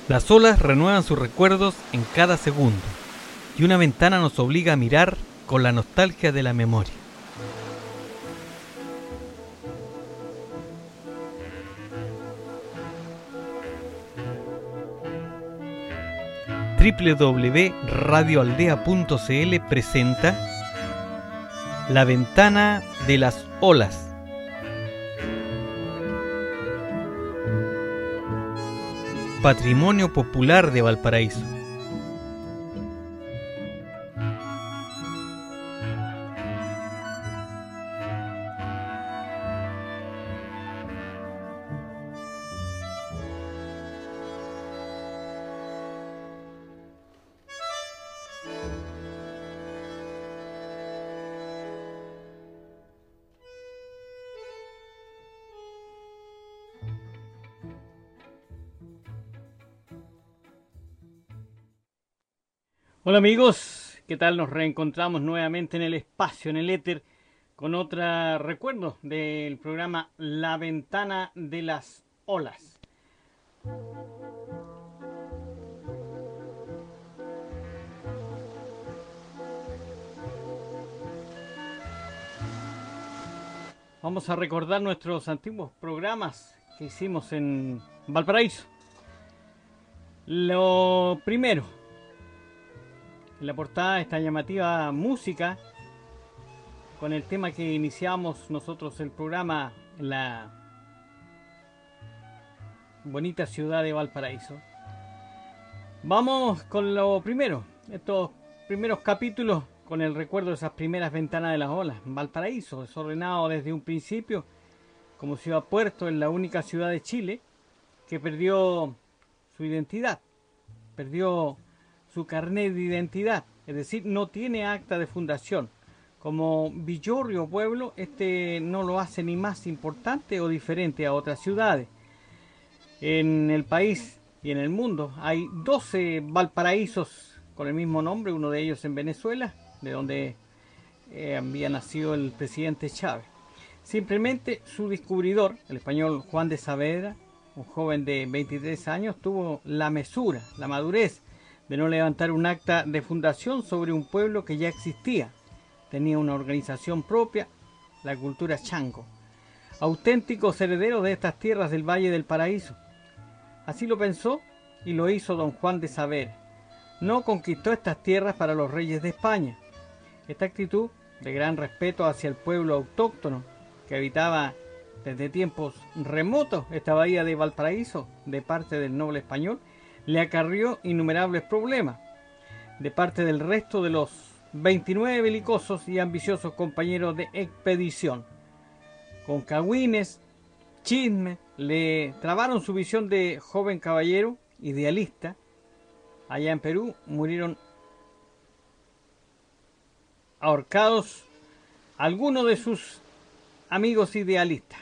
Las olas renuevan sus recuerdos en cada segundo, y una ventana nos obliga a mirar con la nostalgia de la memoria. www.radioaldea.cl presenta La Ventana de las Olas. Patrimonio popular de Valparaíso. Hola amigos, ¿qué tal? Nos reencontramos nuevamente en el espacio, en el éter, con otro recuerdo del programa La Ventana de las Olas. Vamos a recordar nuestros antiguos programas que hicimos en Valparaíso. Lo primero, en la portada, esta llamativa música con el tema que iniciamos nosotros el programa en la bonita ciudad de Valparaíso. Vamos con lo primero, estos primeros capítulos con el recuerdo de esas primeras ventanas de las olas. Valparaíso, desordenado desde un principio como ciudad puerto, en la única ciudad de Chile que perdió su identidad, perdió su carnet de identidad, es decir, no tiene acta de fundación. Como Villorrio pueblo, este no lo hace ni más importante o diferente a otras ciudades. En el país y en el mundo hay 12 Valparaísos con el mismo nombre, uno de ellos en Venezuela, de donde había nacido el presidente Chávez. Simplemente su descubridor, el español Juan de Saavedra, un joven de 23 años, tuvo la mesura, la madurez de no levantar un acta de fundación sobre un pueblo que ya existía. Tenía una organización propia, la cultura chango, auténticos herederos de estas tierras del Valle del Paraíso. Así lo pensó y lo hizo don Juan de Saavedra. No conquistó estas tierras para los reyes de España. Esta actitud de gran respeto hacia el pueblo autóctono que habitaba desde tiempos remotos esta bahía de Valparaíso de parte del noble español le acarrió innumerables problemas de parte del resto de los 29 belicosos y ambiciosos compañeros de expedición. Con cagüines, chismes, le trabaron su visión de joven caballero idealista. Allá en Perú murieron ahorcados algunos de sus amigos idealistas.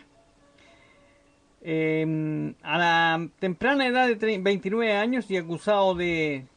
A la temprana edad de 29 años y acusado de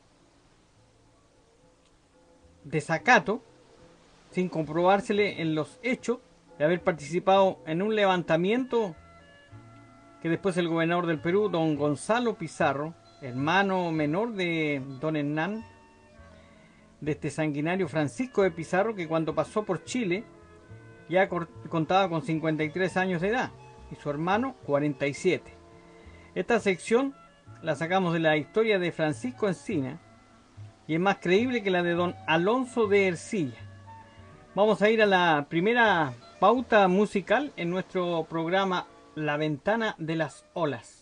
desacato, sin comprobársele en los hechos de haber participado en un levantamiento que después el gobernador del Perú, don Gonzalo Pizarro, hermano menor de don Hernán, de este sanguinario Francisco de Pizarro, que cuando pasó por Chile ya contaba con 53 años de edad y su hermano 47. Esta sección la sacamos de la historia de Francisco Encina y es más creíble que la de don Alonso de Ercilla. Vamos a ir a la primera pauta musical en nuestro programa La Ventana de las Olas.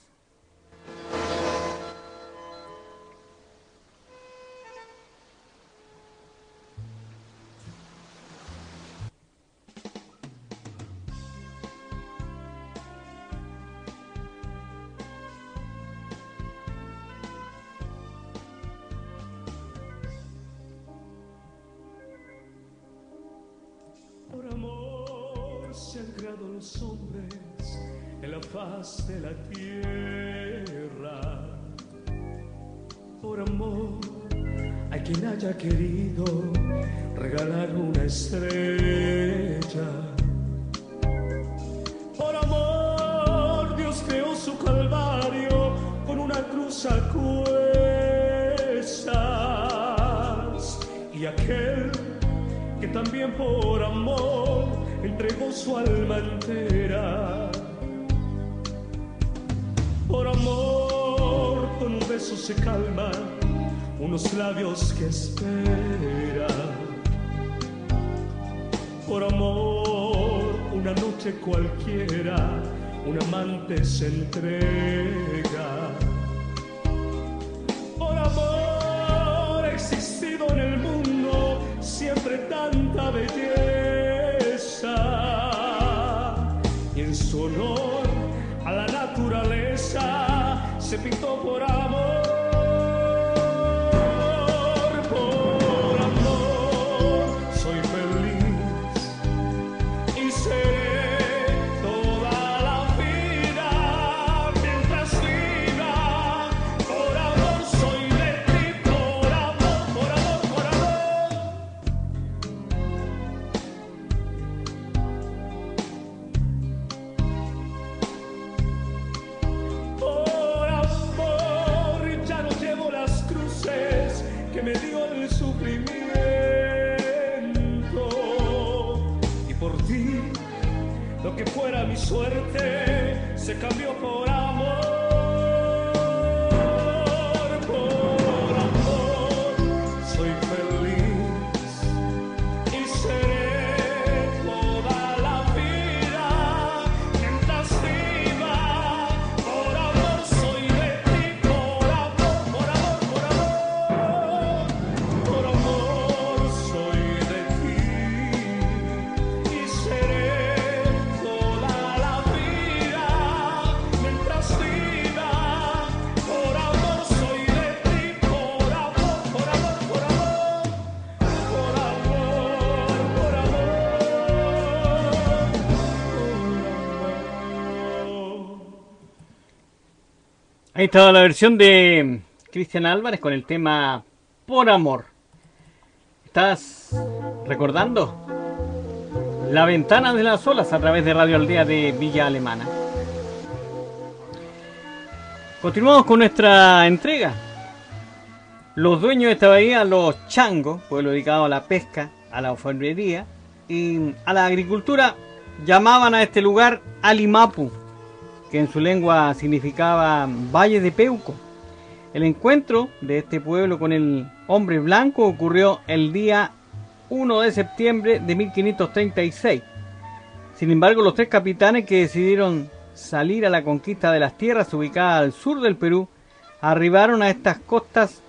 Los hombres en la faz de la tierra. Por amor hay quien haya querido regalar una estrella. Por amor Dios creó su calvario con una cruz nos acuestas, y aquel que también por amor entregó su alma entera. Por amor con un beso se calman unos labios que esperan. Por amor una noche cualquiera un amante se entrega. Por amor ha existido en el mundo siempre tanta belleza, y en su honor a la naturaleza se pintó por amor. Por amor soy feliz y seré toda la vida mientras viva. Por amor soy de ti, por amor, por amor, por amor. Por amor ya no llevo las cruces que me dio el sufrimiento, y por ti lo que fuera mi suerte se cambió por amor. Por amor soy feliz y seré toda la vida mientras viva. Por amor soy de ti, por amor, por amor, por amor. Por amor soy de ti y seré toda la vida mientras viva. Por amor soy de ti, por amor, por amor, por amor. Por amor, por amor, por amor. Ahí estaba la versión de Cristian Álvarez con el tema Por Amor. ¿Estás recordando? La ventana de las olas a través de Radio Aldea de Villa Alemana. Continuamos con nuestra entrega. Los dueños de esta bahía, los changos, pueblo dedicado a la pesca, a la alfarería y a la agricultura, llamaban a este lugar Alimapu, que en su lengua significaba Valle de Peuco. El encuentro de este pueblo con el hombre blanco ocurrió el día 1 de septiembre de 1536. Sin embargo, los tres capitanes que decidieron salir a la conquista de las tierras ubicadas al sur del Perú arribaron a estas costas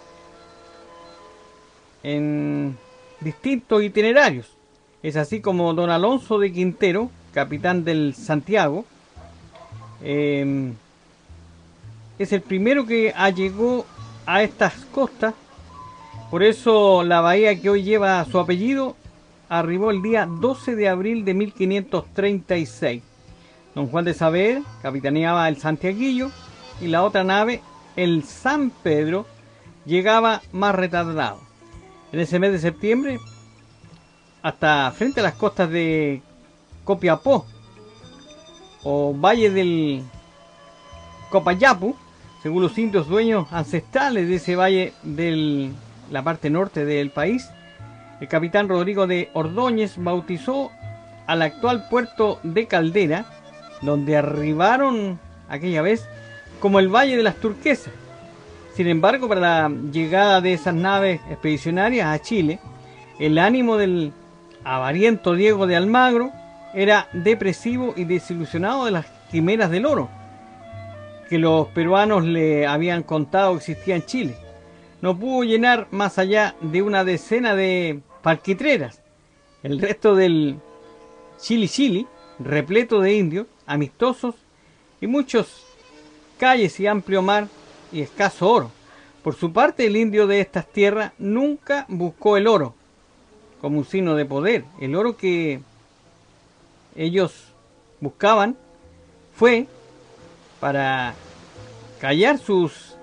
en distintos itinerarios. Es así como don Alonso de Quintero, capitán del Santiago, es el primero que llegó a estas costas. Por eso la bahía que hoy lleva su apellido arribó el día 12 de abril de 1536. Don Juan de Saavedra capitaneaba el Santiaguillo y la otra nave, el San Pedro, llegaba más retardado. En ese mes de septiembre, hasta frente a las costas de Copiapó o Valle del Copayapu, según los indios dueños ancestrales de ese valle de la parte norte del país, el capitán Rodrigo de Ordóñez bautizó al actual puerto de Caldera, donde arribaron aquella vez como el Valle de las Turquesas. Sin embargo, para la llegada de esas naves expedicionarias a Chile, el ánimo del avariento Diego de Almagro era depresivo y desilusionado de las quimeras del oro que los peruanos le habían contado existía en Chile. No pudo llenar más allá de una decena de palquitreras. El resto del Chili, repleto de indios, amistosos y muchos calles y amplio mar y escaso oro. Por su parte, el indio de estas tierras nunca buscó el oro como un signo de poder. El oro que ellos buscaban fue para acallar sus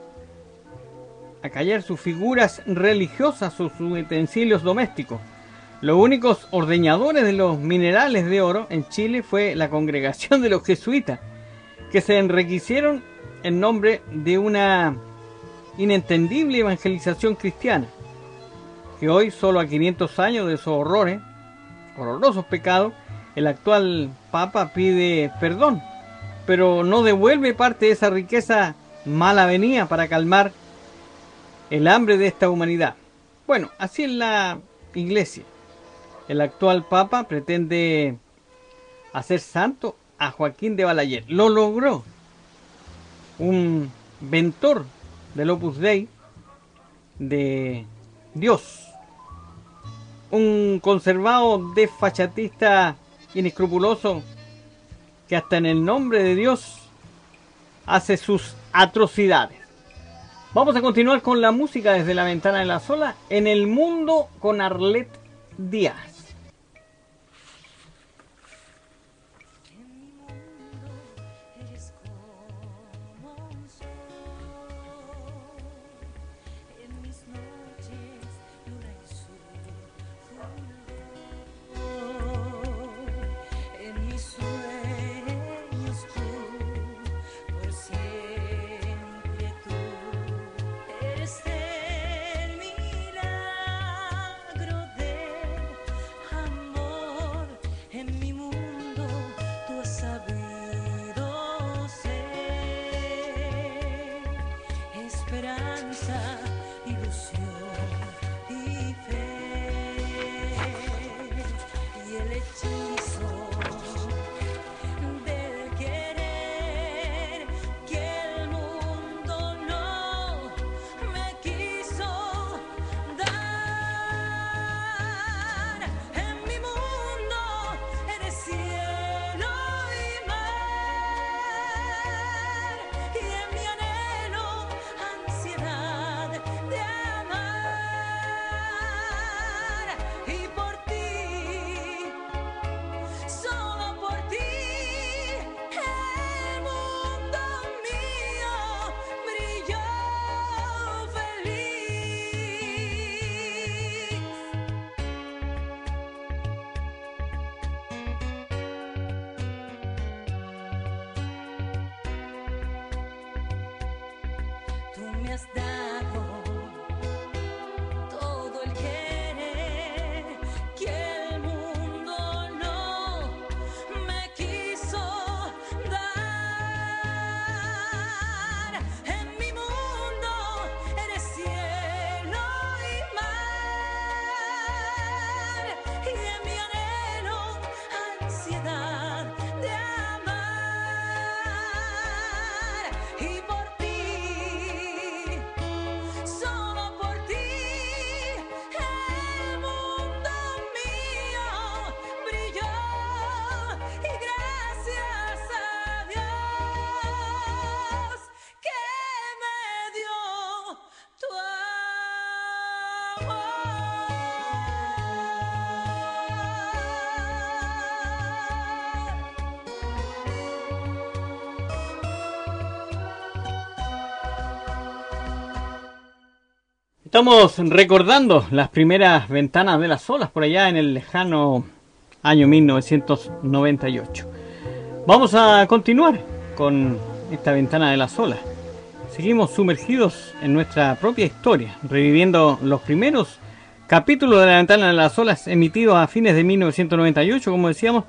figuras religiosas o sus utensilios domésticos. Los únicos ordeñadores de los minerales de oro en Chile fue la congregación de los jesuitas, que se enriquecieron en nombre de una inentendible evangelización cristiana, que hoy, solo a 500 años de esos horrorosos pecados, el actual Papa pide perdón, pero no devuelve parte de esa riqueza mal avenida para calmar el hambre de esta humanidad. Bueno, así es la Iglesia. El actual Papa pretende hacer santo a Joaquín de Balaguer. Lo logró. Un ventor del Opus Dei de Dios. Un conservado desfachatista inescrupuloso que hasta en el nombre de Dios hace sus atrocidades. Vamos a continuar con la música desde la ventana de la sola en el mundo con Arlette Díaz. Estamos recordando las primeras ventanas de las olas por allá en el lejano año 1998. Vamos a continuar con esta ventana de las olas. Seguimos sumergidos en nuestra propia historia, reviviendo los primeros capítulos de la ventana de las olas emitidos a fines de 1998, como decíamos.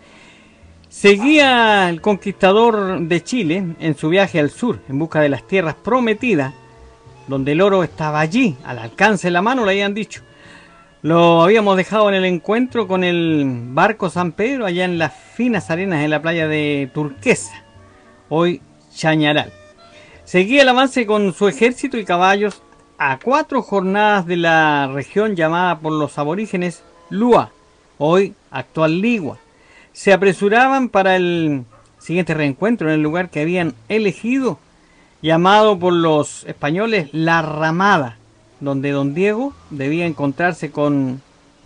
Seguía el conquistador de Chile en su viaje al sur en busca de las tierras prometidas, donde el oro estaba allí, al alcance de la mano, le habían dicho. Lo habíamos dejado en el encuentro con el barco San Pedro, allá en las finas arenas de la playa de Turquesa, hoy Chañaral. Seguía el avance con su ejército y caballos a 4 jornadas de la región llamada por los aborígenes Lua, hoy actual Ligua. Se apresuraban para el siguiente reencuentro en el lugar que habían elegido, llamado por los españoles La Ramada, donde don Diego debía encontrarse con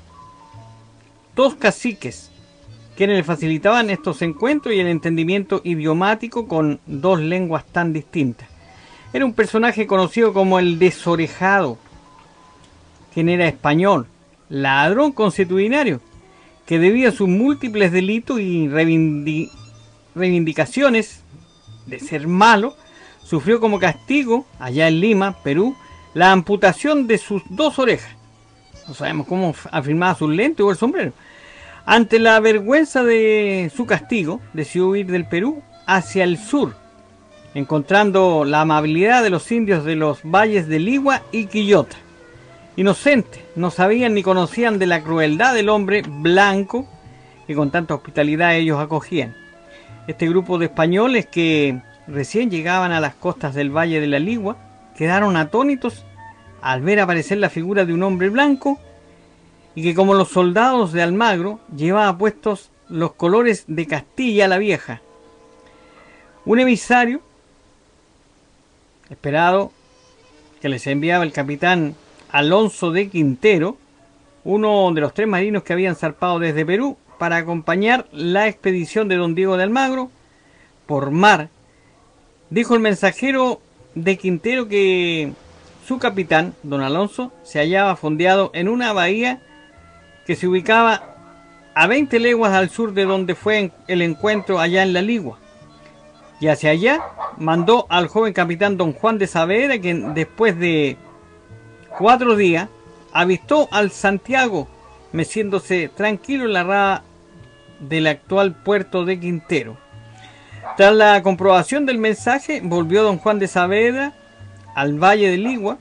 2 caciques, quienes le facilitaban estos encuentros y el entendimiento idiomático con 2 lenguas tan distintas. Era un personaje conocido como el Desorejado, quien era español, ladrón consuetudinario, que debido a sus múltiples delitos y reivindicaciones de ser malo, sufrió como castigo, allá en Lima, Perú, la amputación de sus 2 orejas. No sabemos cómo afirmaba sus lentes o el sombrero. Ante la vergüenza de su castigo, decidió huir del Perú hacia el sur, encontrando la amabilidad de los indios de los valles de Ligua y Quillota. Inocentes, no sabían ni conocían de la crueldad del hombre blanco que con tanta hospitalidad ellos acogían. Este grupo de españoles que recién llegaban a las costas del Valle de la Ligua quedaron atónitos al ver aparecer la figura de un hombre blanco y que, como los soldados de Almagro, llevaba puestos los colores de Castilla la Vieja. Un emisario esperado que les enviaba el capitán Alonso de Quintero, uno de los 3 marinos que habían zarpado desde Perú para acompañar la expedición de don Diego de Almagro por mar, dijo el mensajero de Quintero que su capitán, don Alonso, se hallaba fondeado en una bahía que se ubicaba a 20 leguas al sur de donde fue el encuentro allá en la Ligua. Y hacia allá mandó al joven capitán don Juan de Saavedra, quien después de 4 días avistó al Santiago meciéndose tranquilo en la rada del actual puerto de Quintero. Tras la comprobación del mensaje, volvió don Juan de Saavedra al Valle de Ligua.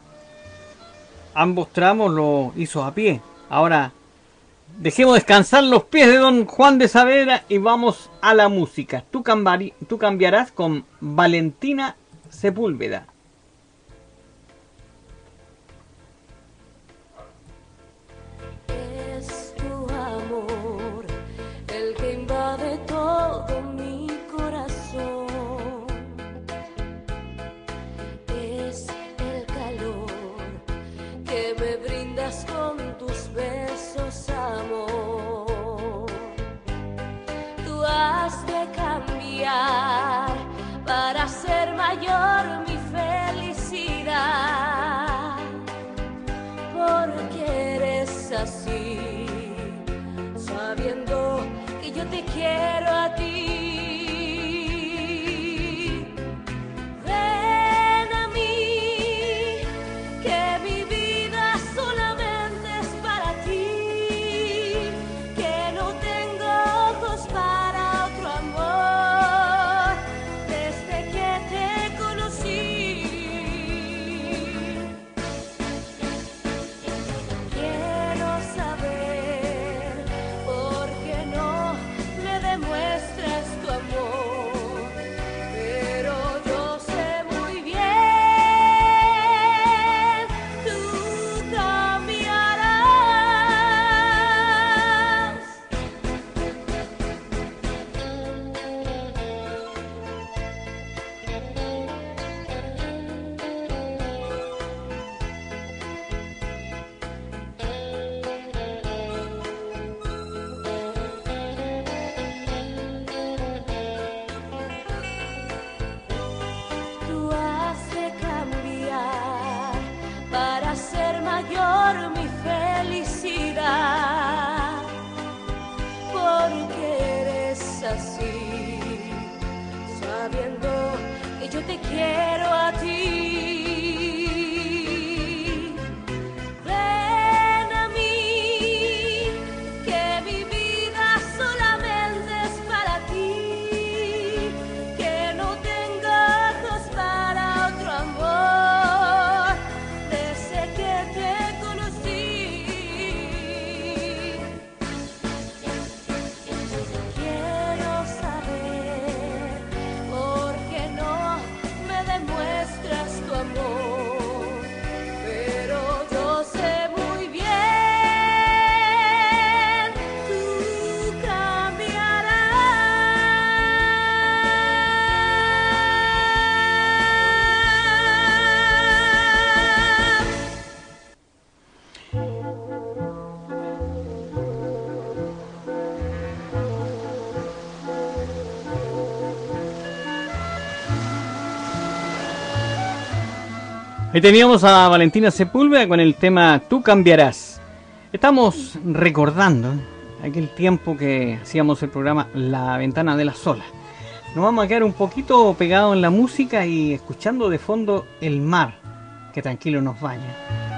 Ambos tramos lo hizo a pie. Ahora dejemos descansar los pies de don Juan de Saavedra y vamos a la música. Tú cambiarás con Valentina Sepúlveda. Es tu amor el que invade todo mi corazón. Es el calor que me brindas con tus besos, amor. Tú has de cambiar para ser mayor mi felicidad, porque eres así, sabiendo que yo te quiero a ti. Ven a mí, que mi vida solamente es para ti, que no tengo ojos para otro amor, desde que te conocí. Quiero saber por qué no me demuestras tu amor, pero yo sé muy bien, tú cambiarás. Tú has de cambiar para ser mayor mi felicidad, porque eres así, sabiendo que yo te quiero a ti. Ven a mí, que mi vida solamente es para ti, que no tengo ojos para otro amor, desde que te conocí. Quiero saber por qué no me demuestras tu amor, pero yo sé muy bien, tú cambiarás. Ahí teníamos a Valentina Sepúlveda con el tema Tú cambiarás. Estamos recordando aquel tiempo que hacíamos el programa La Ventana de las Olas. Nos vamos a quedar un poquito pegados en la música y escuchando de fondo el mar. que tranquilo nos baña.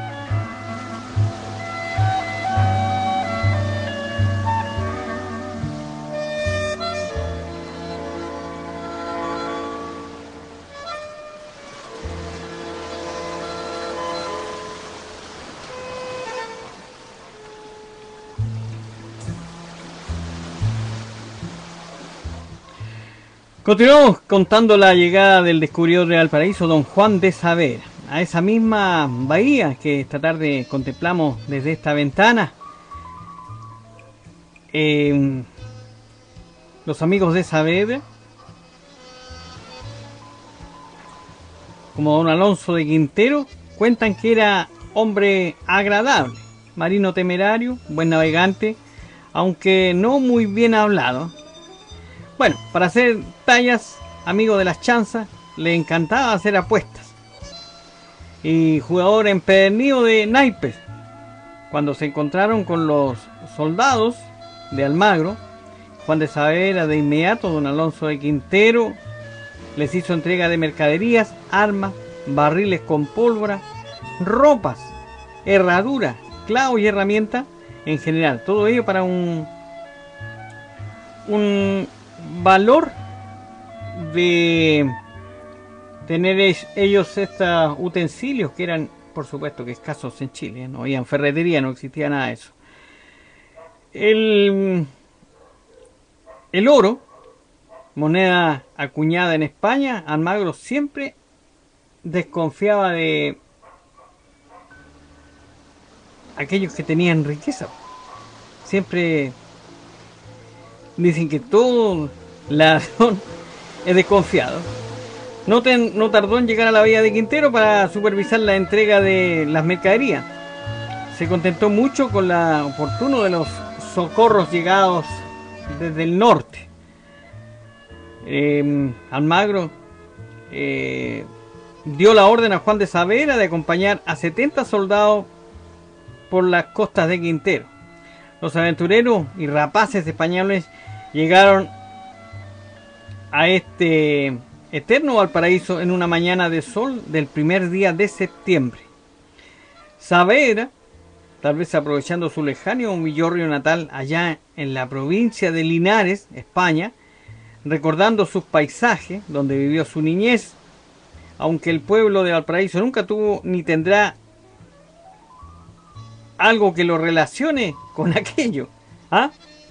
Continuamos contando la llegada del descubridor de Valparaíso, don Juan de Saavedra, a esa misma bahía que esta tarde contemplamos desde esta ventana. Los amigos de Saavedra, como don Alonso de Quintero, cuentan que era hombre agradable, marino temerario, buen navegante, aunque no muy bien hablado. Bueno, para hacer tallas, amigo de las chanzas, le encantaba hacer apuestas. Y jugador empedernido de naipes. Cuando se encontraron con los soldados de Almagro, Juan de Saavedra de inmediato, don Alonso de Quintero, les hizo entrega de mercaderías, armas, barriles con pólvora, ropas, herradura, clavos y herramientas en general. Todo ello para un valor de tener ellos estos utensilios que eran, por supuesto, que escasos en Chile. No había ferretería, no existía nada de eso. El oro, moneda acuñada en España, Almagro siempre desconfiaba de aquellos que tenían riqueza. Siempre dicen que todo ladrón es desconfiado. No tardó en llegar a la bahía de Quintero para supervisar la entrega de las mercaderías. Se contentó mucho con la oportuno de los socorros llegados desde el norte. Almagro dio la orden a Juan de Saavedra de acompañar a 70 soldados por las costas de Quintero. Los aventureros y rapaces españoles llegaron a este eterno Valparaíso en una mañana de sol del primer día de septiembre. Saavedra, tal vez aprovechando su lejano villorrio natal allá en la provincia de Linares, España, recordando sus paisajes donde vivió su niñez, aunque el pueblo de Valparaíso nunca tuvo ni tendrá algo que lo relacione con aquello, ¿ah?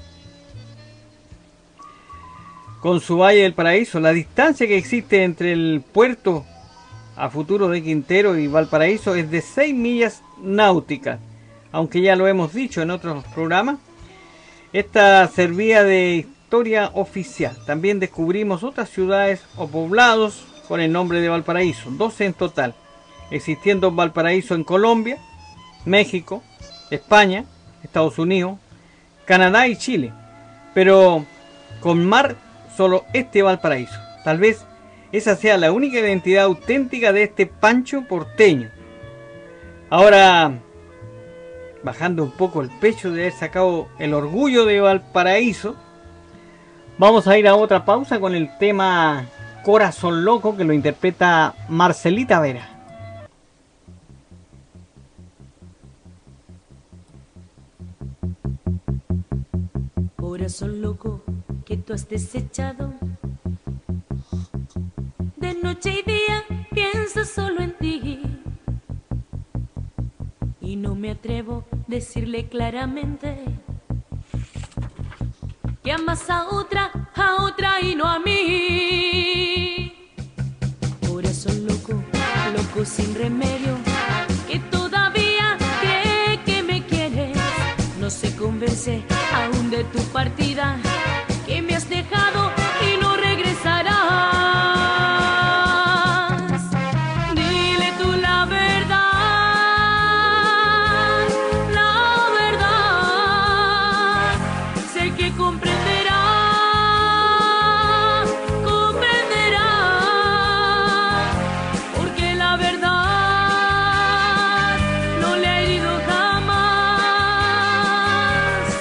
Con su Valle del Paraíso, la distancia que existe entre el puerto a futuro de Quintero y Valparaíso es de 6 millas náuticas, aunque ya lo hemos dicho en otros programas. Esta servía de historia oficial. También descubrimos otras ciudades o poblados con el nombre de Valparaíso, 12 en total, existiendo Valparaíso en Colombia, México, España, Estados Unidos, Canadá y Chile, pero con mar solo este Valparaíso. Tal vez esa sea la única identidad auténtica de este Pancho porteño. Ahora, bajando un poco el pecho de haber sacado el orgullo de Valparaíso, vamos a ir a otra pausa con el tema Corazón Loco, que lo interpreta Marcelita Vera. Corazón loco que tú has desechado, de noche y día pienso solo en ti, y no me atrevo a decirle claramente que amas a otra y no a mí. Corazón loco, loco sin remedio, que todavía cree que me quieres, no se convence aún de tu partida, que me has dejado y no regresarás. Dile tú la verdad, sé que comprenderá, porque la verdad no le ha herido jamás.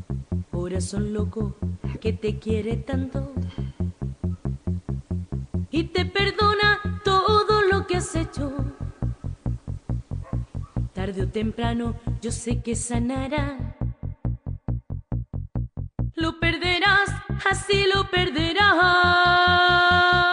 Corazón loco que te quiere tanto, y te perdona todo lo que has hecho. Tarde o temprano yo sé que sanará. Lo perderás, así lo perderás.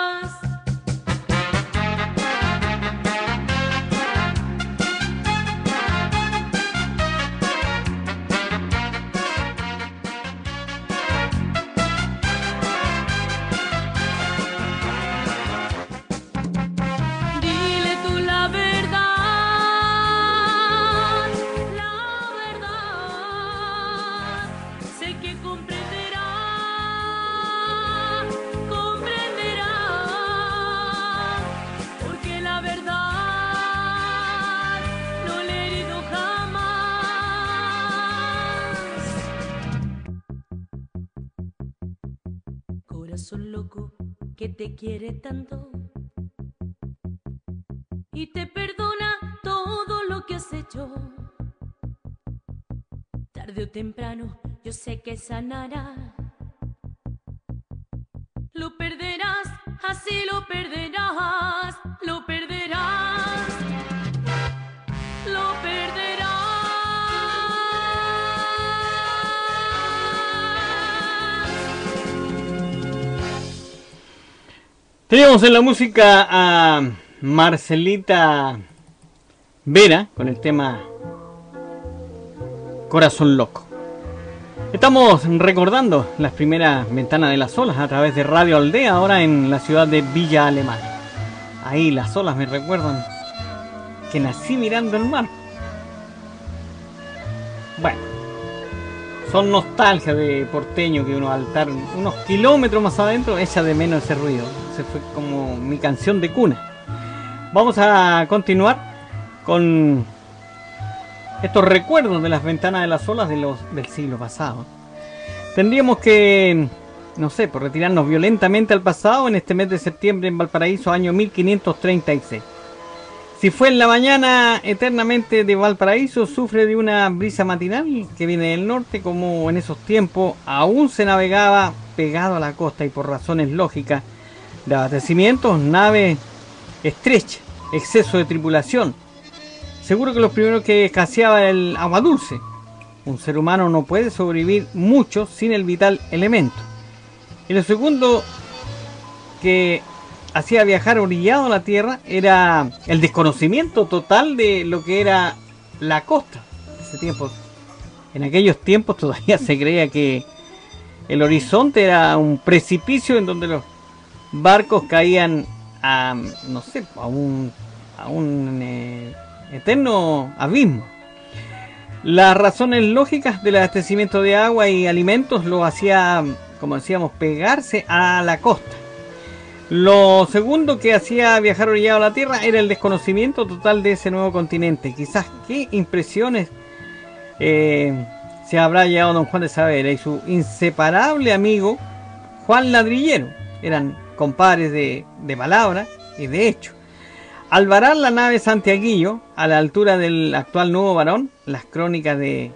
Corazón loco que te quiere tanto y te perdona todo lo que has hecho. Tarde o temprano yo sé que sanará. Lo perderás, así lo perderás. Lo perderás, lo perderás. Tenemos en la música a Marcelita Vera con el tema Corazón Loco. Estamos recordando las primeras ventanas de las olas a través de Radio Aldea, ahora en la ciudad de Villa Alemana. Ahí las olas me recuerdan que nací mirando el mar. Bueno, son nostalgia de porteño que uno al estar unos kilómetros más adentro echa de menos ese ruido. Ese fue como mi canción de cuna. Vamos a continuar con estos recuerdos de las ventanas de las olas del siglo pasado. Tendríamos que, no sé, por retirarnos violentamente al pasado en este mes de septiembre en Valparaíso, año 1536. Si fue en la mañana eternamente de Valparaíso, sufre de una brisa matinal que viene del norte, como en esos tiempos aún se navegaba pegado a la costa y por razones lógicas de abastecimientos, nave estrecha, exceso de tripulación. Seguro que los primeros que escaseaba el agua dulce. Un ser humano no puede sobrevivir mucho sin el vital elemento. Y lo segundo que hacía viajar orillado a la tierra era el desconocimiento total de lo que era la costa. En aquellos tiempos todavía se creía que el horizonte era un precipicio en donde los barcos caían a, no sé, a un eterno abismo. Las razones lógicas del abastecimiento de agua y alimentos lo hacía, como decíamos, pegarse a la costa. Lo segundo que hacía viajar orillado a la tierra era el desconocimiento total de ese nuevo continente. Quizás qué impresiones se habrá llevado don Juan de Saavedra y su inseparable amigo Juan Ladrillero. Eran compadres de palabra y de hecho. Al varar la nave Santiaguillo a la altura del actual Nuevo Barón, las crónicas de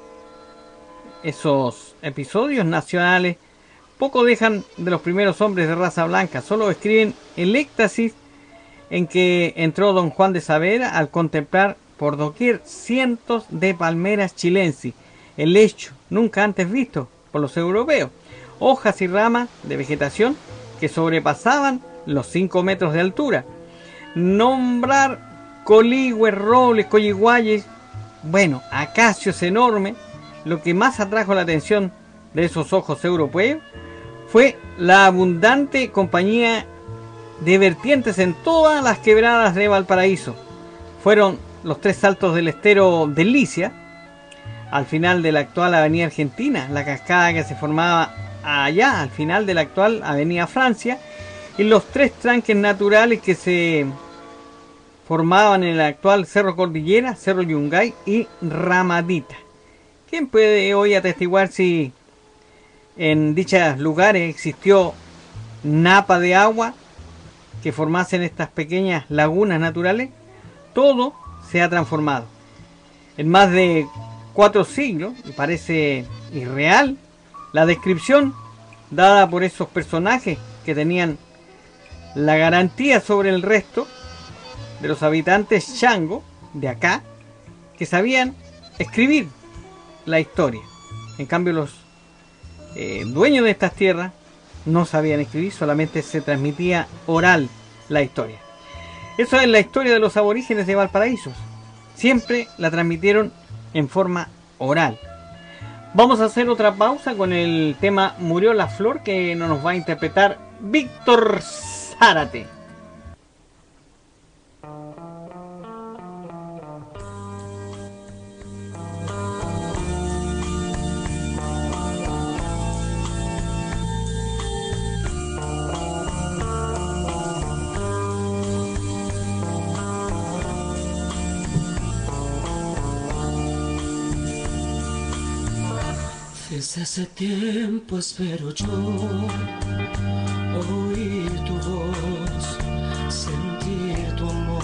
esos episodios nacionales poco dejan de los primeros hombres de raza blanca, solo escriben el éxtasis en que entró don Juan de Saavedra al contemplar por doquier cientos de palmeras chilensis, el hecho nunca antes visto por los europeos, hojas y ramas de vegetación que sobrepasaban los 5 metros de altura. Nombrar coligües, robles, coyiguayes, bueno, acacios enormes. Lo que más atrajo la atención de esos ojos europeos fue la abundante compañía de vertientes en todas las quebradas de Valparaíso. Fueron los 3 saltos del estero de Licia, al final de la actual Avenida Argentina, la cascada que se formaba allá, al final de la actual Avenida Francia, y los 3 tranques naturales que se formaban en el actual Cerro Cordillera, Cerro Yungay y Ramadita. ¿Quién puede hoy atestiguar si en dichos lugares existió napa de agua que formasen estas pequeñas lagunas naturales? Todo se ha transformado. En más de 4 siglos, y parece irreal, la descripción dada por esos personajes que tenían la garantía sobre el resto de los habitantes Shango de acá, que sabían escribir la historia. En cambio los dueños de estas tierras no sabían escribir, solamente se transmitía oral la historia. Eso es la historia de los aborígenes de Valparaíso. Siempre la transmitieron en forma oral. Vamos a hacer otra pausa con el tema Murió la Flor, que nos va a interpretar Víctor Zárate. Desde hace tiempo espero yo oír tu voz, sentir tu amor.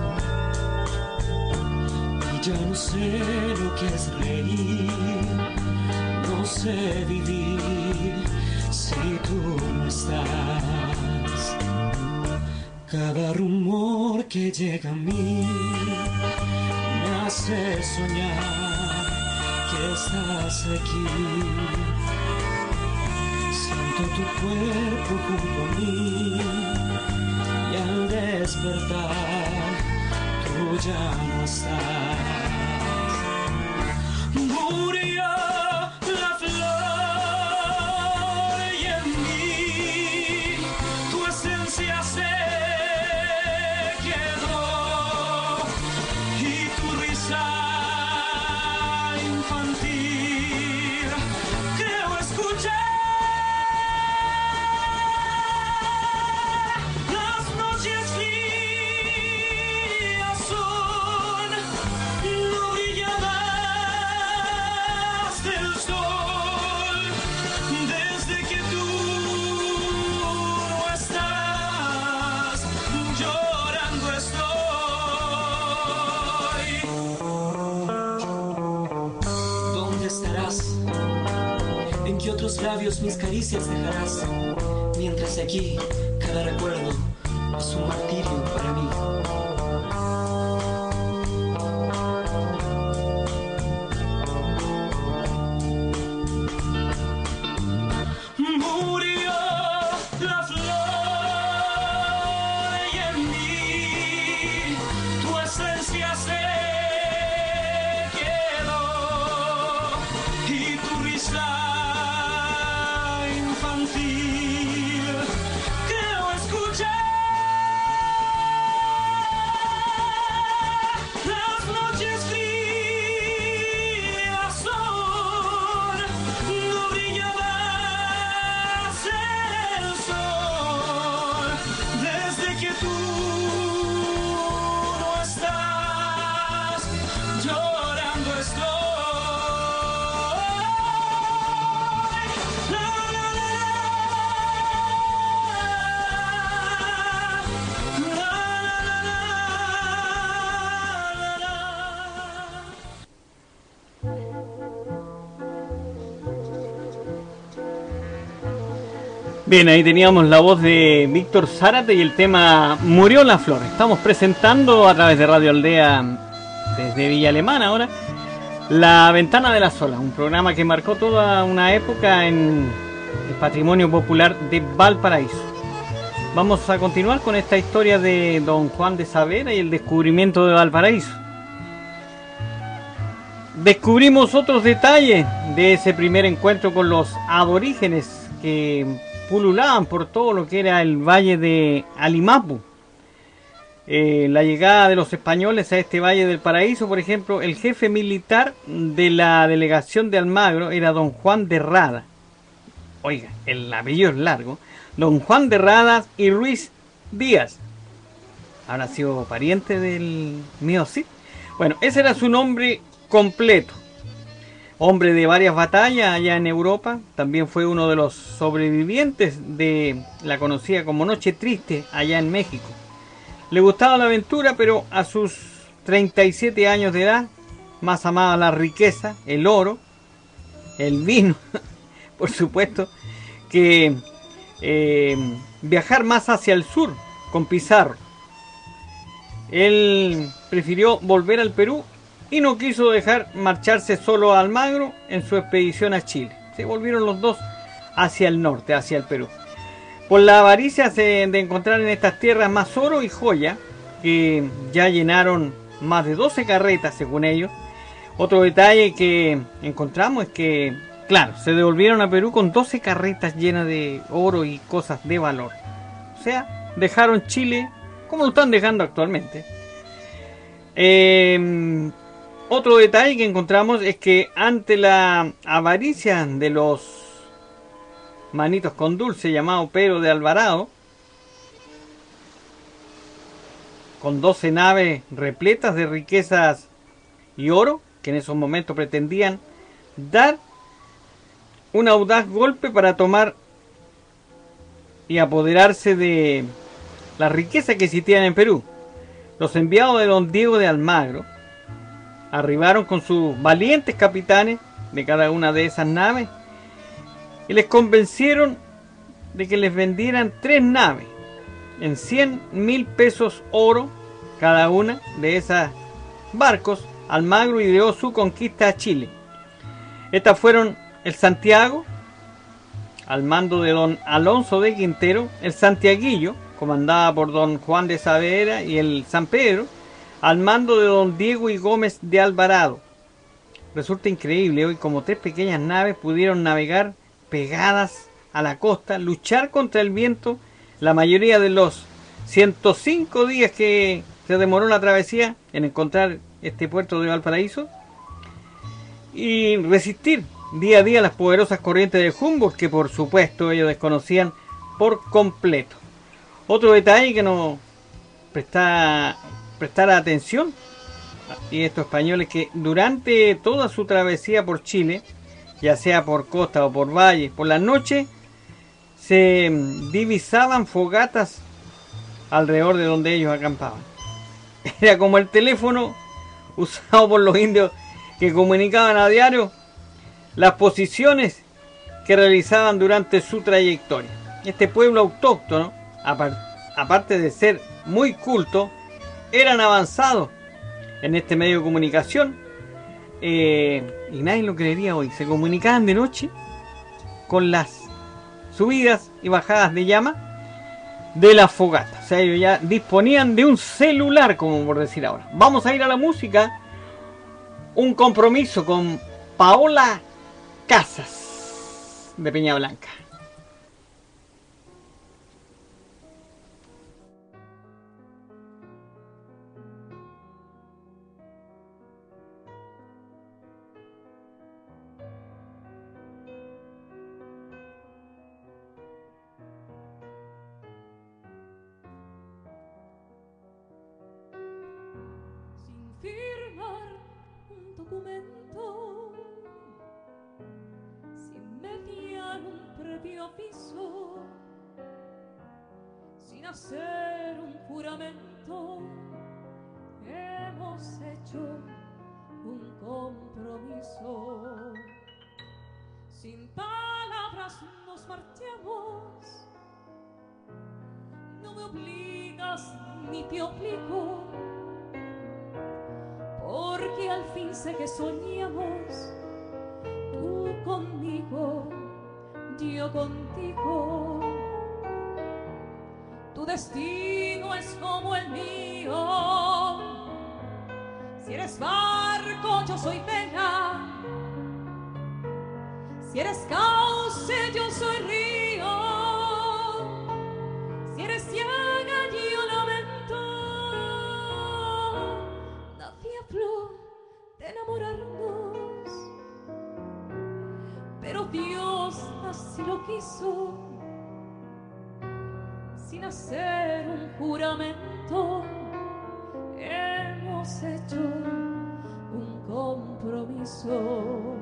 Y ya no sé lo que es reír, no sé vivir si tú no estás. Cada rumor que llega a mí me hace soñar que estás aquí. Siento tu cuerpo junto a mí y al despertar tú ya no estás. Murió la flor y en mí tu esencia se quedó y tu risa infantil creo escuchar. Las noches frías son, no brilla más el sol desde que tú no estás, llorando estoy. Estarás, en que otros labios mis caricias dejarás, mientras aquí cada recuerdo es un martirio para mí. Murió la flor y en mí tu esencia se y tu risa infantil creo escuchar. Las noches frías son, no brilla más el sol desde que tú no estás, llorando estoy. Bien, ahí teníamos la voz de Víctor Zárate y el tema Murió la Flor. Estamos presentando a través de Radio Aldea desde Villa Alemana ahora La Ventana de la Sola, un programa que marcó toda una época en el patrimonio popular de Valparaíso. Vamos a continuar con esta historia de don Juan de Savera y el descubrimiento de Valparaíso. Descubrimos otros detalles de ese primer encuentro con los aborígenes que pululaban por todo lo que era el valle de Alimapu. La llegada de los españoles a este Valle del Paraíso, por ejemplo, el jefe militar de la delegación de Almagro era don Juan de Rada. Oiga, el apellido es largo. Don Juan de Rada y Ruiz Díaz. ¿Habrá sido pariente del mío Cid? Bueno, ese era su nombre completo. Hombre de varias batallas allá en Europa, también fue uno de los sobrevivientes de la conocida como Noche Triste allá en México. Le gustaba la aventura, pero a sus 37 años de edad, más amaba la riqueza, el oro, el vino, por supuesto, que viajar más hacia el sur con Pizarro. Él prefirió volver al Perú y no quiso dejar marcharse solo a Almagro en su expedición a Chile. Se volvieron los dos hacia el norte, hacia el Perú. Por la avaricia de encontrar en estas tierras más oro y joya, que ya llenaron más de 12 carretas según ellos. Otro detalle que encontramos es que, claro, se devolvieron a Perú con 12 carretas llenas de oro y cosas de valor. O sea, dejaron Chile como lo están dejando actualmente. Otro detalle que encontramos es que ante la avaricia de los manitos con dulce llamado Pedro de Alvarado, con 12 naves repletas de riquezas y oro, que en esos momentos pretendían dar un audaz golpe para tomar y apoderarse de la riqueza que existían en Perú. Los enviados de don Diego de Almagro arribaron con sus valientes capitanes de cada una de esas naves y les convencieron de que les vendieran 3 naves en 100.000 pesos oro cada una de esas barcos. Almagro ideó su conquista a Chile. Estas fueron el Santiago, al mando de don Alonso de Quintero, el Santiaguillo, comandada por don Juan de Saavedra, y el San Pedro, al mando de don Diego y Gómez de Alvarado. Resulta increíble, hoy como 3 pequeñas naves pudieron navegar pegadas a la costa, luchar contra el viento la mayoría de los 105 días que se demoró la travesía en encontrar este puerto de Valparaíso, y resistir día a día las poderosas corrientes de Humboldt, que por supuesto ellos desconocían por completo. Otro detalle que nos prestar atención, y estos españoles, que durante toda su travesía por Chile, ya sea por costa o por valle, por la noche se divisaban fogatas alrededor de donde ellos acampaban. Era como el teléfono usado por los indios que comunicaban a diario las posiciones que realizaban durante su trayectoria. Este pueblo autóctono, aparte de ser muy culto, eran avanzados en este medio de comunicación, y nadie lo creería hoy. Se comunicaban de noche con las subidas y bajadas de llama de la fogata. O sea, ellos ya disponían de un celular, como por decir ahora. Vamos a ir a la música. Un compromiso con Paola Casas de Peña Blanca. Sin mediar un previo aviso, sin hacer un juramento, hemos hecho un compromiso. Sin palabras nos marchamos, no me obligas ni te obligo, porque al fin sé que soñamos, tú conmigo, yo contigo. Tu destino es como el mío. Si eres barco, yo soy vela. Si eres cauce, yo soy río. Si eres llaga, yo lamento. Nadie habló de enamorarnos, pero Dios así lo quiso. Sin hacer un juramento, hemos hecho un compromiso.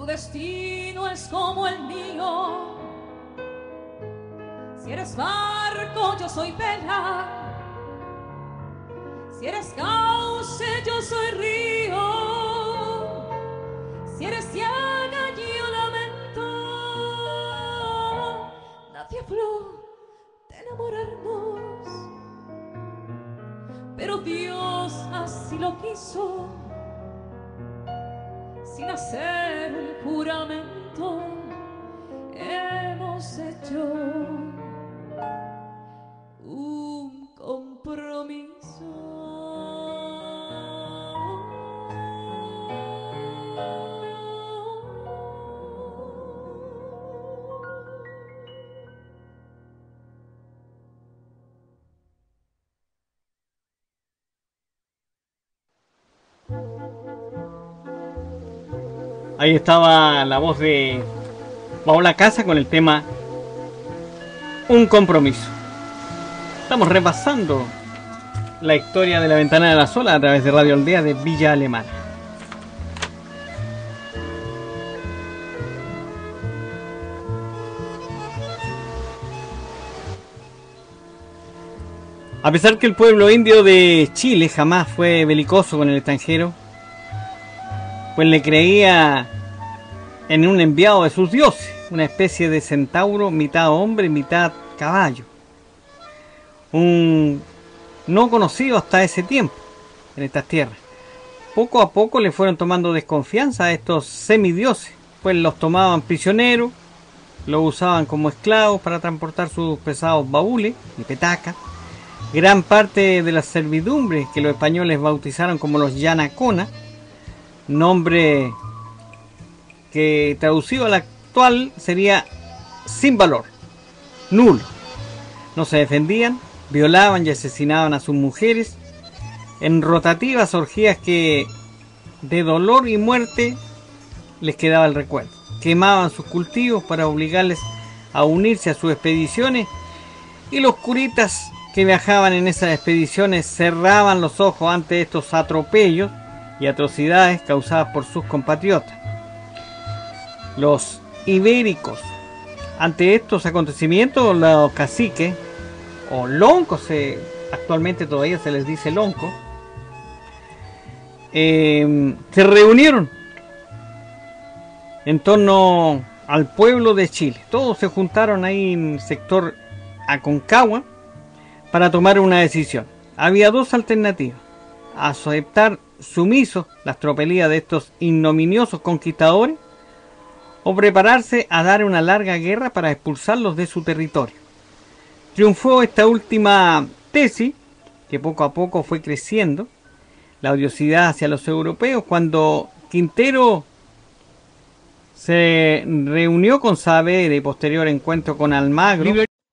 destino es como el mío. Si eres barco, yo soy vela. Si eres cauce, yo soy río. Si eres llaga, yo lamento. Nadie habló de enamorarnos, pero Dios así lo quiso. Sin hacer un juramento, hemos hecho un compromiso. Ahí estaba la voz de Paola Casa con el tema Un compromiso. Estamos repasando la historia de la Ventana de la Sola a través de Radio Aldea de Villa Alemana. A pesar que el pueblo indio de Chile jamás fue belicoso con el extranjero, pues le creía en un enviado de sus dioses, una especie de centauro, mitad hombre, mitad caballo. Un no conocido hasta ese tiempo en estas tierras. Poco a poco le fueron tomando desconfianza a estos semidioses, pues los tomaban prisioneros, los usaban como esclavos para transportar sus pesados baúles y petacas. Gran parte de las servidumbres que los españoles bautizaron como los Yanacona, nombre que traducido al actual sería sin valor, nulo. No se defendían, violaban y asesinaban a sus mujeres en rotativas orgías que de dolor y muerte les quedaba el recuerdo. Quemaban sus cultivos para obligarles a unirse a sus expediciones, y los curitas que viajaban en esas expediciones cerraban los ojos ante estos atropellos y atrocidades causadas por sus compatriotas, los ibéricos. Ante estos acontecimientos, los caciques o loncos, actualmente todavía se les dice lonco, se reunieron en torno al pueblo de Chile. Todos se juntaron ahí en el sector Aconcagua para tomar una decisión. Había dos alternativas: aceptar sumisos las tropelías de estos ignominiosos conquistadores, o prepararse a dar una larga guerra para expulsarlos de su territorio. Triunfó esta última tesis, que poco a poco fue creciendo la odiosidad hacia los europeos, cuando Quintero se reunió con Saavedra y posterior encuentro con Almagro.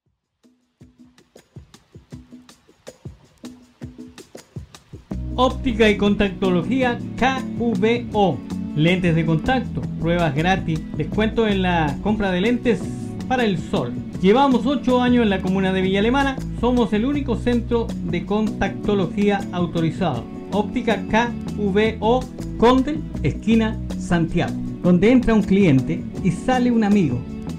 Óptica y contactología KVO. Lentes de contacto, pruebas gratis, descuento en la compra de lentes para el sol. Llevamos 8 años en la comuna de Villa Alemana. Somos el único centro de contactología autorizado. Óptica KVO, Condel, esquina Santiago, donde entra un cliente y sale un amigo.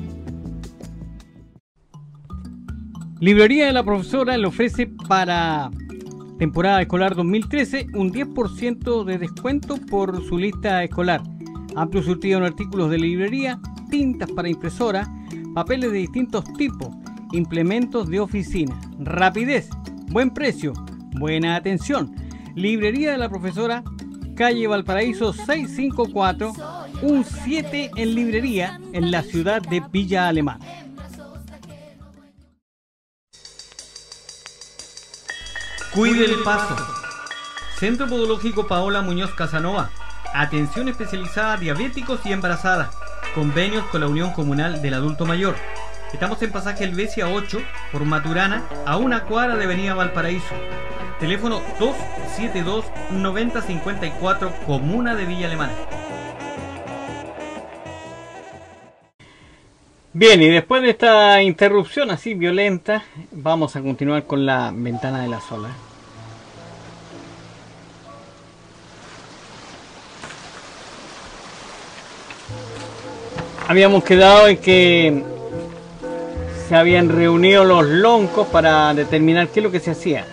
Librería de la Profesora le ofrece para temporada escolar 2013 un 10% de descuento por su lista escolar. Amplio surtido en artículos de librería, tintas para impresora, papeles de distintos tipos, implementos de oficina. Rapidez, buen precio, buena atención. Librería de la Profesora, calle Valparaíso 654, un 7 en librería en la ciudad de Villa Alemana. Cuide el paso. Centro Podológico Paola Muñoz Casanova. Atención especializada a diabéticos y embarazadas. Convenios con la Unión Comunal del Adulto Mayor. Estamos en pasaje Helvecia 8 por Maturana, a una cuadra de Avenida Valparaíso. Teléfono 272-9054, Comuna de Villa Alemana. Bien, y después de esta interrupción así violenta, vamos a continuar con la Ventana de la Sola. Habíamos quedado en que se habían reunido los loncos para determinar qué es lo que se hacía.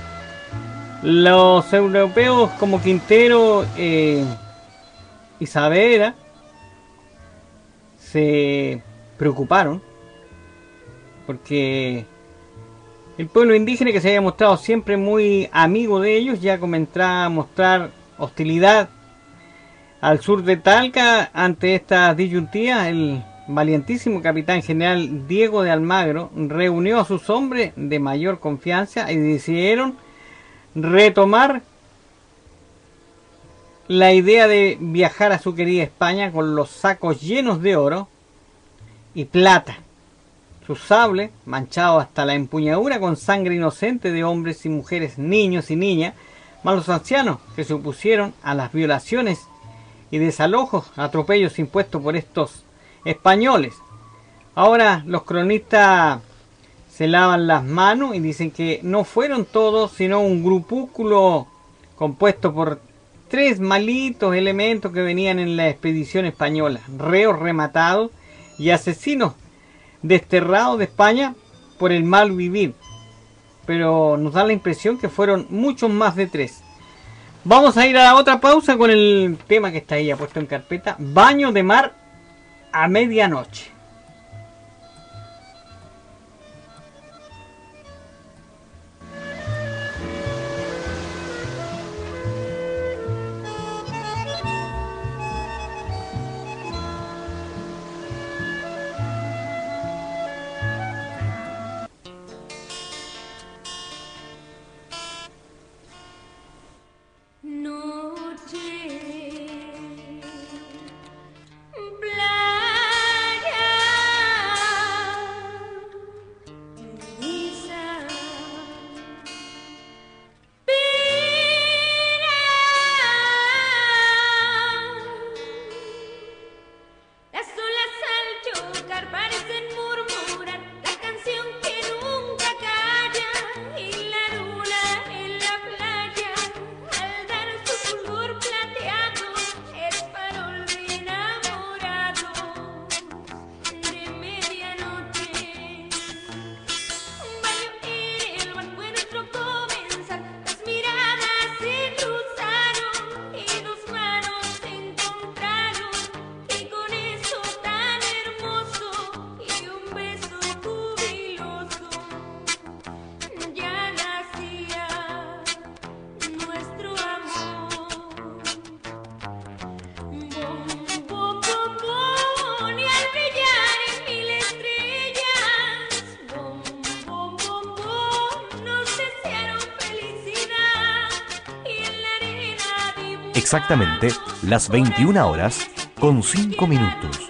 Los europeos como Quintero y Saavedra se preocuparon porque el pueblo indígena, que se había mostrado siempre muy amigo de ellos, ya comenzaba a mostrar hostilidad al sur de Talca. Ante estas disyuntivas, el valientísimo capitán general Diego de Almagro reunió a sus hombres de mayor confianza y decidieron retomar la idea de viajar a su querida España con los sacos llenos de oro y plata, sus sables manchados hasta la empuñadura con sangre inocente de hombres y mujeres, niños y niñas, más los ancianos que se opusieron a las violaciones y desalojos, atropellos impuestos por estos españoles. Ahora los cronistas se lavan las manos y dicen que no fueron todos, sino un grupúsculo compuesto por 3 malitos elementos que venían en la expedición española, reos rematados y asesinos desterrados de España por el mal vivir. Pero nos da la impresión que fueron muchos más de 3. Vamos a ir a otra pausa con el tema que está ahí ya puesto en carpeta: Baño de mar a medianoche. Exactamente las 21 horas con 5 minutos.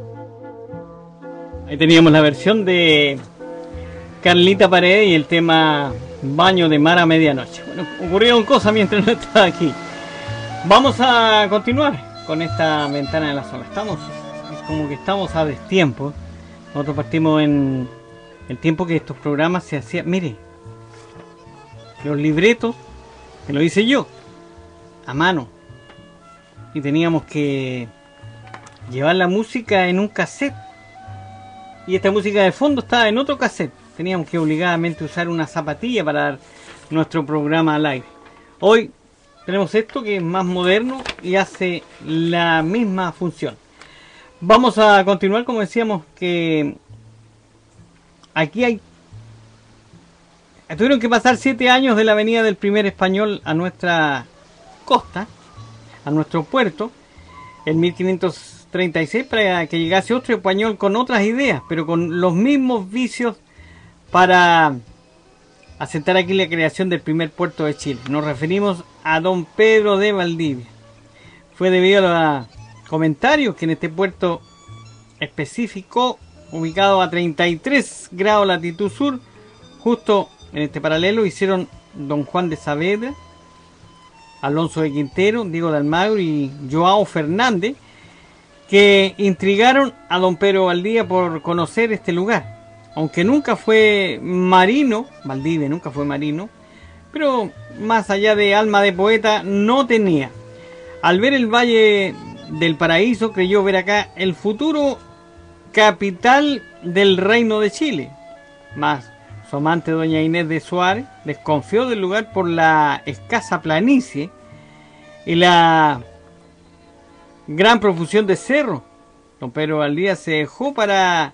Ahí teníamos la versión de Carlita Paredes y el tema Baño de mar a medianoche. Bueno, ocurrieron cosas mientras no estaba aquí. Vamos a continuar con esta ventana de la sola. Como que estamos a destiempo. Nosotros partimos en el tiempo que estos programas se hacían. Mire, los libretos, que lo hice yo, a mano. Y teníamos que llevar la música en un cassette. Y esta música de fondo estaba en otro cassette. Teníamos que obligadamente usar una zapatilla para dar nuestro programa al aire. Hoy tenemos esto que es más moderno y hace la misma función. Vamos a continuar, como decíamos, que aquí tuvieron que pasar 7 años de la venida del primer español a nuestra costa, a nuestro puerto, en 1536, para que llegase otro español con otras ideas, pero con los mismos vicios para asentar aquí la creación del primer puerto de Chile. Nos referimos a don Pedro de Valdivia. Fue debido a los comentarios que en este puerto específico, ubicado a 33 grados latitud sur, justo en este paralelo, hicieron don Juan de Saavedra, Alonso de Quintero, Diego de Almagro y Joao Fernández, que intrigaron a don Pedro Valdivia por conocer este lugar. Aunque nunca fue marino, Valdivia nunca fue marino, pero más allá de alma de poeta no tenía. Al ver el Valle del Paraíso, creyó ver acá el futuro capital del Reino de Chile. Más su amante doña Inés de Suárez desconfió del lugar por la escasa planicie y la gran profusión de cerro. Don Pedro Valdivia se dejó para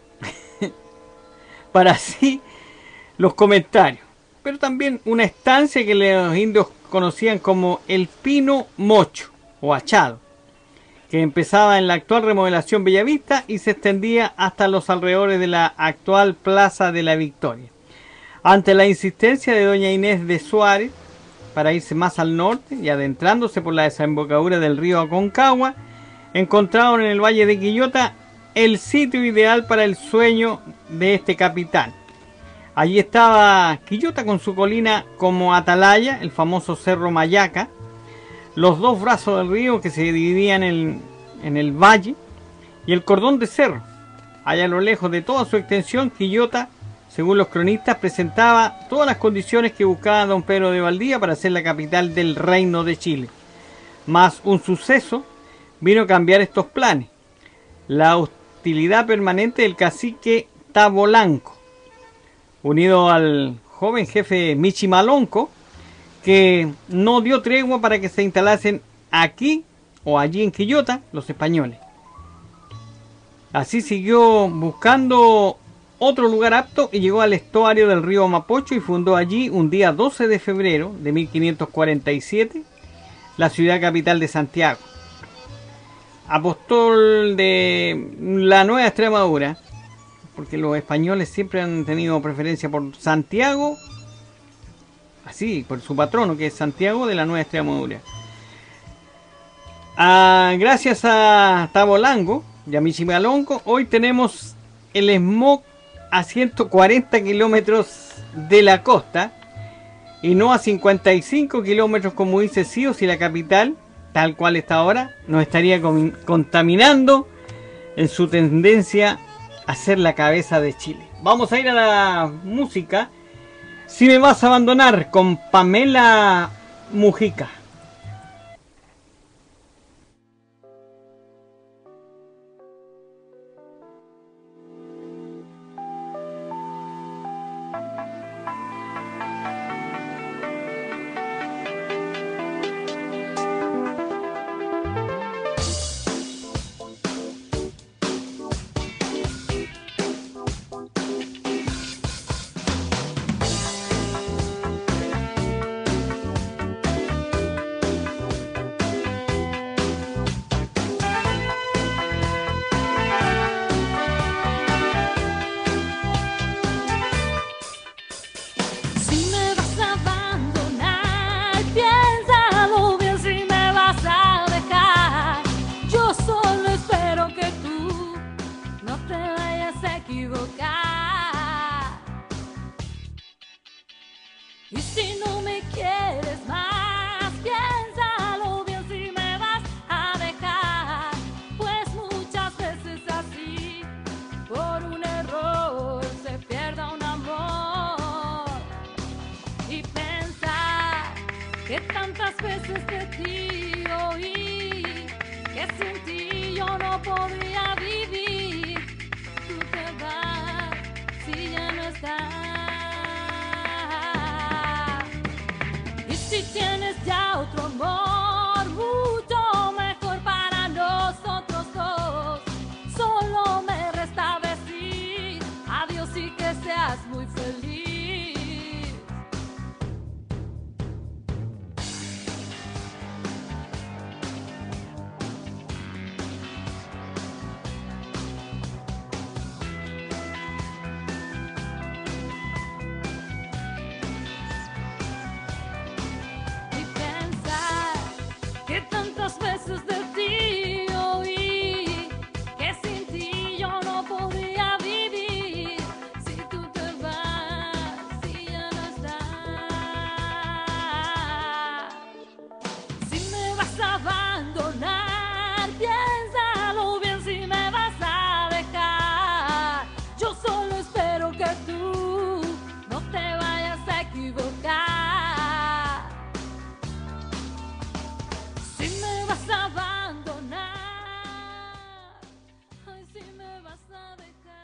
así los comentarios, pero también una estancia que los indios conocían como el Pino Mocho o Achado, que empezaba en la actual remodelación Bellavista y se extendía hasta los alrededores de la actual Plaza de la Victoria. Ante la insistencia de doña Inés de Suárez para irse más al norte y adentrándose por la desembocadura del río Aconcagua, encontraron en el Valle de Quillota el sitio ideal para el sueño de este capitán. Allí estaba Quillota con su colina como atalaya, el famoso Cerro Mayaca, los dos brazos del río que se dividían en el valle y el cordón de cerro. Allá a lo lejos de toda su extensión, Quillota, según los cronistas, presentaba todas las condiciones que buscaba don Pedro de Valdivia para ser la capital del Reino de Chile. Mas un suceso vino a cambiar estos planes: la hostilidad permanente del cacique Tabolanco, unido al joven jefe Michimalonco, que no dio tregua para que se instalasen aquí o allí en Quillota los españoles. Así siguió buscando otro lugar apto y llegó al estuario del río Mapocho y fundó allí un día 12 de febrero de 1547 la ciudad capital de Santiago. Apóstol de la Nueva Extremadura, porque los españoles siempre han tenido preferencia por Santiago, así, por su patrono, que es Santiago de la Nueva Extremadura. Gracias a Tabolango y a Michimalonco, hoy tenemos el smog a 140 kilómetros de la costa y no a 55 kilómetros como dice Sío, si la capital, tal cual está ahora, nos estaría contaminando en su tendencia a ser la cabeza de Chile. Vamos a ir a la música. Si me vas a abandonar, con Pamela Mujica. que tantas veces de ti oí, que sin ti yo no podría vivir. Tú te vas si ya no estás. Y si tienes ya otro amor, mucho mejor para nosotros dos. Solo me resta decir adiós y que seas muy feliz. Que tantas veces de ti oí, que sin ti yo no podría vivir. Si tú te vas, si ya no estás. Si me vas a abandonar, piénsalo bien si me vas a dejar. Yo solo espero que tú no te vayas a equivocar. Si me vas a abandonar, ay, si me vas a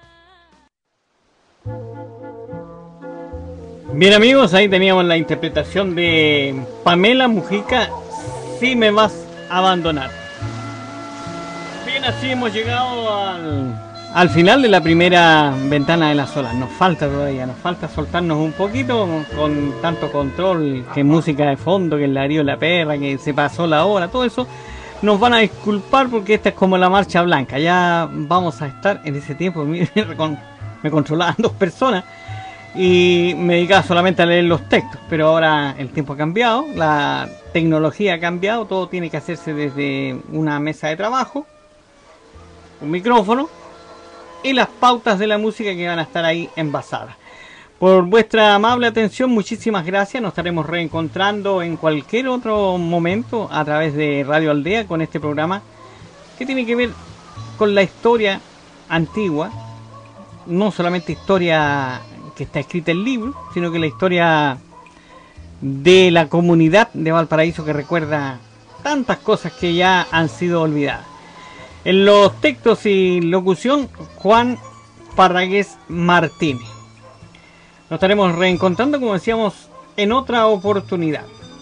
dejar. Bien amigos, ahí teníamos la interpretación de Pamela Mujica, Si me vas a abandonar. Bien, así hemos llegado al final de la primera ventana de las olas. Nos falta todavía, nos falta soltarnos un poquito con tanto control, que música de fondo, que el ladrido de la perra, que se pasó la hora, todo eso. Nos van a disculpar porque esta es como la marcha blanca. Ya vamos a estar en ese tiempo. Me controlaban 2 personas y me dedicaba solamente a leer los textos. Pero ahora el tiempo ha cambiado, la tecnología ha cambiado, todo tiene que hacerse desde una mesa de trabajo, un micrófono y las pautas de la música que van a estar ahí envasadas. Por vuestra amable atención, muchísimas gracias. Nos estaremos reencontrando en cualquier otro momento a través de Radio Aldea con este programa que tiene que ver con la historia antigua, no solamente historia que está escrita en libros, sino que la historia de la comunidad de Valparaíso, que recuerda tantas cosas que ya han sido olvidadas. En los textos y locución, Juan Parragués Martínez. Nos estaremos reencontrando, como decíamos, en otra oportunidad.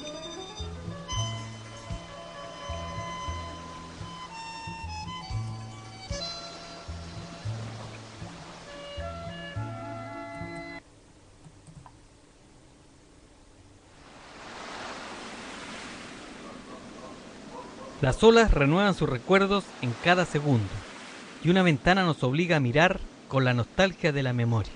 Las olas renuevan sus recuerdos en cada segundo, y una ventana nos obliga a mirar con la nostalgia de la memoria.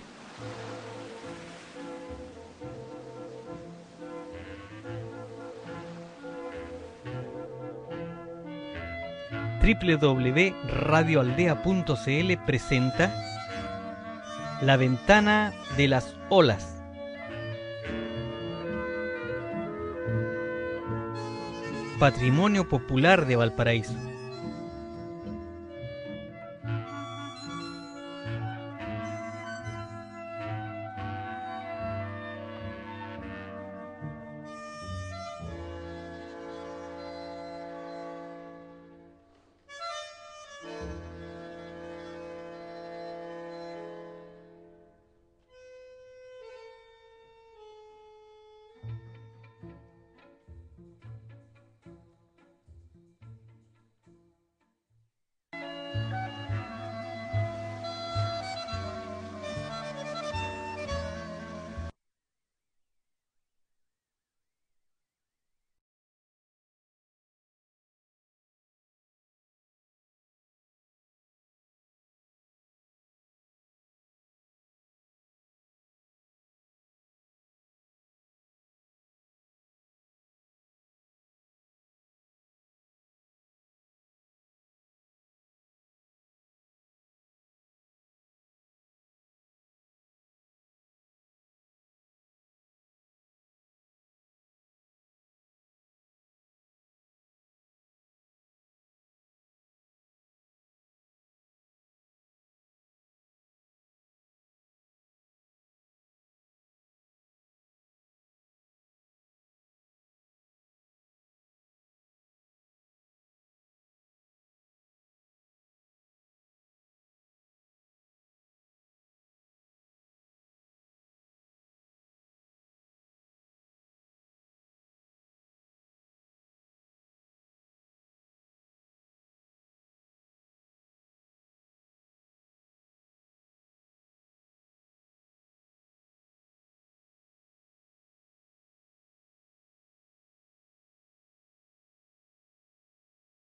www.radioaldea.cl presenta La Ventana de las Olas. Patrimonio popular de Valparaíso.